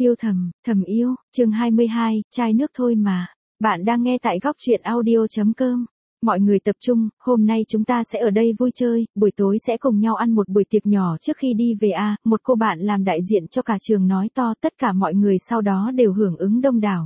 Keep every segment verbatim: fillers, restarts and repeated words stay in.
Yêu thầm, thầm yêu, chương hai mươi hai, chai nước thôi mà. Bạn đang nghe tại góc truyện audio chấm com. Mọi người tập trung, hôm nay chúng ta sẽ ở đây vui chơi, buổi tối sẽ cùng nhau ăn một buổi tiệc nhỏ trước khi đi về a. Một cô bạn làm đại diện cho cả trường nói to, tất cả mọi người sau đó đều hưởng ứng đông đảo.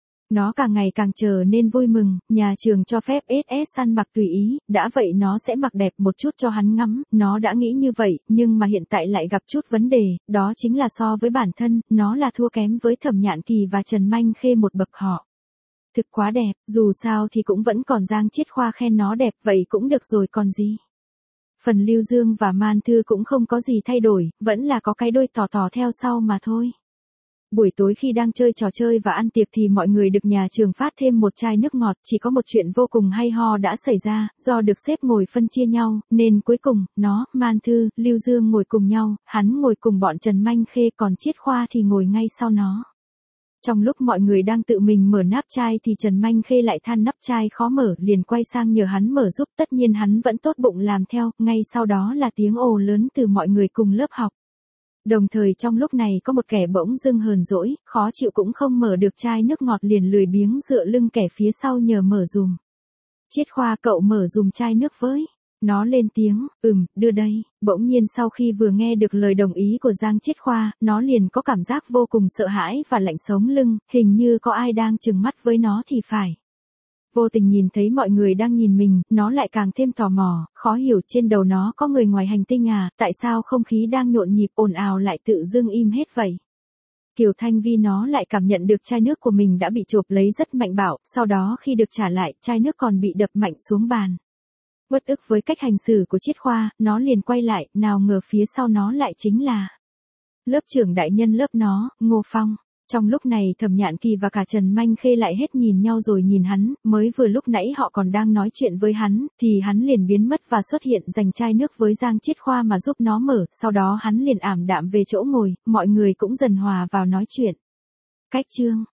Nó càng ngày càng trở nên vui mừng, nhà trường cho phép ét ét ăn mặc tùy ý, đã vậy nó sẽ mặc đẹp một chút cho hắn ngắm, nó đã nghĩ như vậy, nhưng mà hiện tại lại gặp chút vấn đề, đó chính là so với bản thân, nó là thua kém với Thẩm Nhạn Kỳ và Trần Manh Khê một bậc họ. Thực quá đẹp, dù sao thì cũng vẫn còn Giang Chiết Khoa khen nó đẹp, vậy cũng được rồi còn gì. Phần Lưu Dương và Man Thư cũng không có gì thay đổi, vẫn là có cái đôi tò tò theo sau mà thôi. Buổi tối khi đang chơi trò chơi và ăn tiệc thì mọi người được nhà trường phát thêm một chai nước ngọt, chỉ có một chuyện vô cùng hay ho đã xảy ra, do được xếp ngồi phân chia nhau, nên cuối cùng, nó, Man Thư, Lưu Dương ngồi cùng nhau, hắn ngồi cùng bọn Trần Manh Khê còn Chiết Khoa thì ngồi ngay sau nó. Trong lúc mọi người đang tự mình mở nắp chai thì Trần Manh Khê lại than nắp chai khó mở, liền quay sang nhờ hắn mở giúp, tất nhiên hắn vẫn tốt bụng làm theo, ngay sau đó là tiếng ồ lớn từ mọi người cùng lớp học. Đồng thời trong lúc này có một kẻ bỗng dưng hờn dỗi, khó chịu cũng không mở được chai nước ngọt liền lười biếng dựa lưng kẻ phía sau nhờ mở dùm. Chiết Khoa, cậu mở dùm chai nước với. Nó lên tiếng, ừm, đưa đây. Bỗng nhiên sau khi vừa nghe được lời đồng ý của Giang Chiết Khoa, nó liền có cảm giác vô cùng sợ hãi và lạnh sống lưng, hình như có ai đang trừng mắt với nó thì phải. Vô tình nhìn thấy mọi người đang nhìn mình, nó lại càng thêm tò mò, khó hiểu trên đầu nó có người ngoài hành tinh à, tại sao không khí đang nhộn nhịp ồn ào lại tự dưng im hết vậy. Kiều Thanh Vi nó lại cảm nhận được chai nước của mình đã bị chộp lấy rất mạnh bạo, sau đó khi được trả lại, chai nước còn bị đập mạnh xuống bàn. Bất ức với cách hành xử của Chiết Khoa, nó liền quay lại, nào ngờ phía sau nó lại chính là lớp trưởng đại nhân lớp nó, Ngô Phong. Trong lúc này Thẩm Nhạn Kỳ và cả Trần Manh Khê lại hết nhìn nhau rồi nhìn hắn, mới vừa lúc nãy họ còn đang nói chuyện với hắn, thì hắn liền biến mất và xuất hiện giành chai nước với Giang Chiết Khoa mà giúp nó mở, sau đó hắn liền ảm đạm về chỗ ngồi, mọi người cũng dần hòa vào nói chuyện. Cách chương,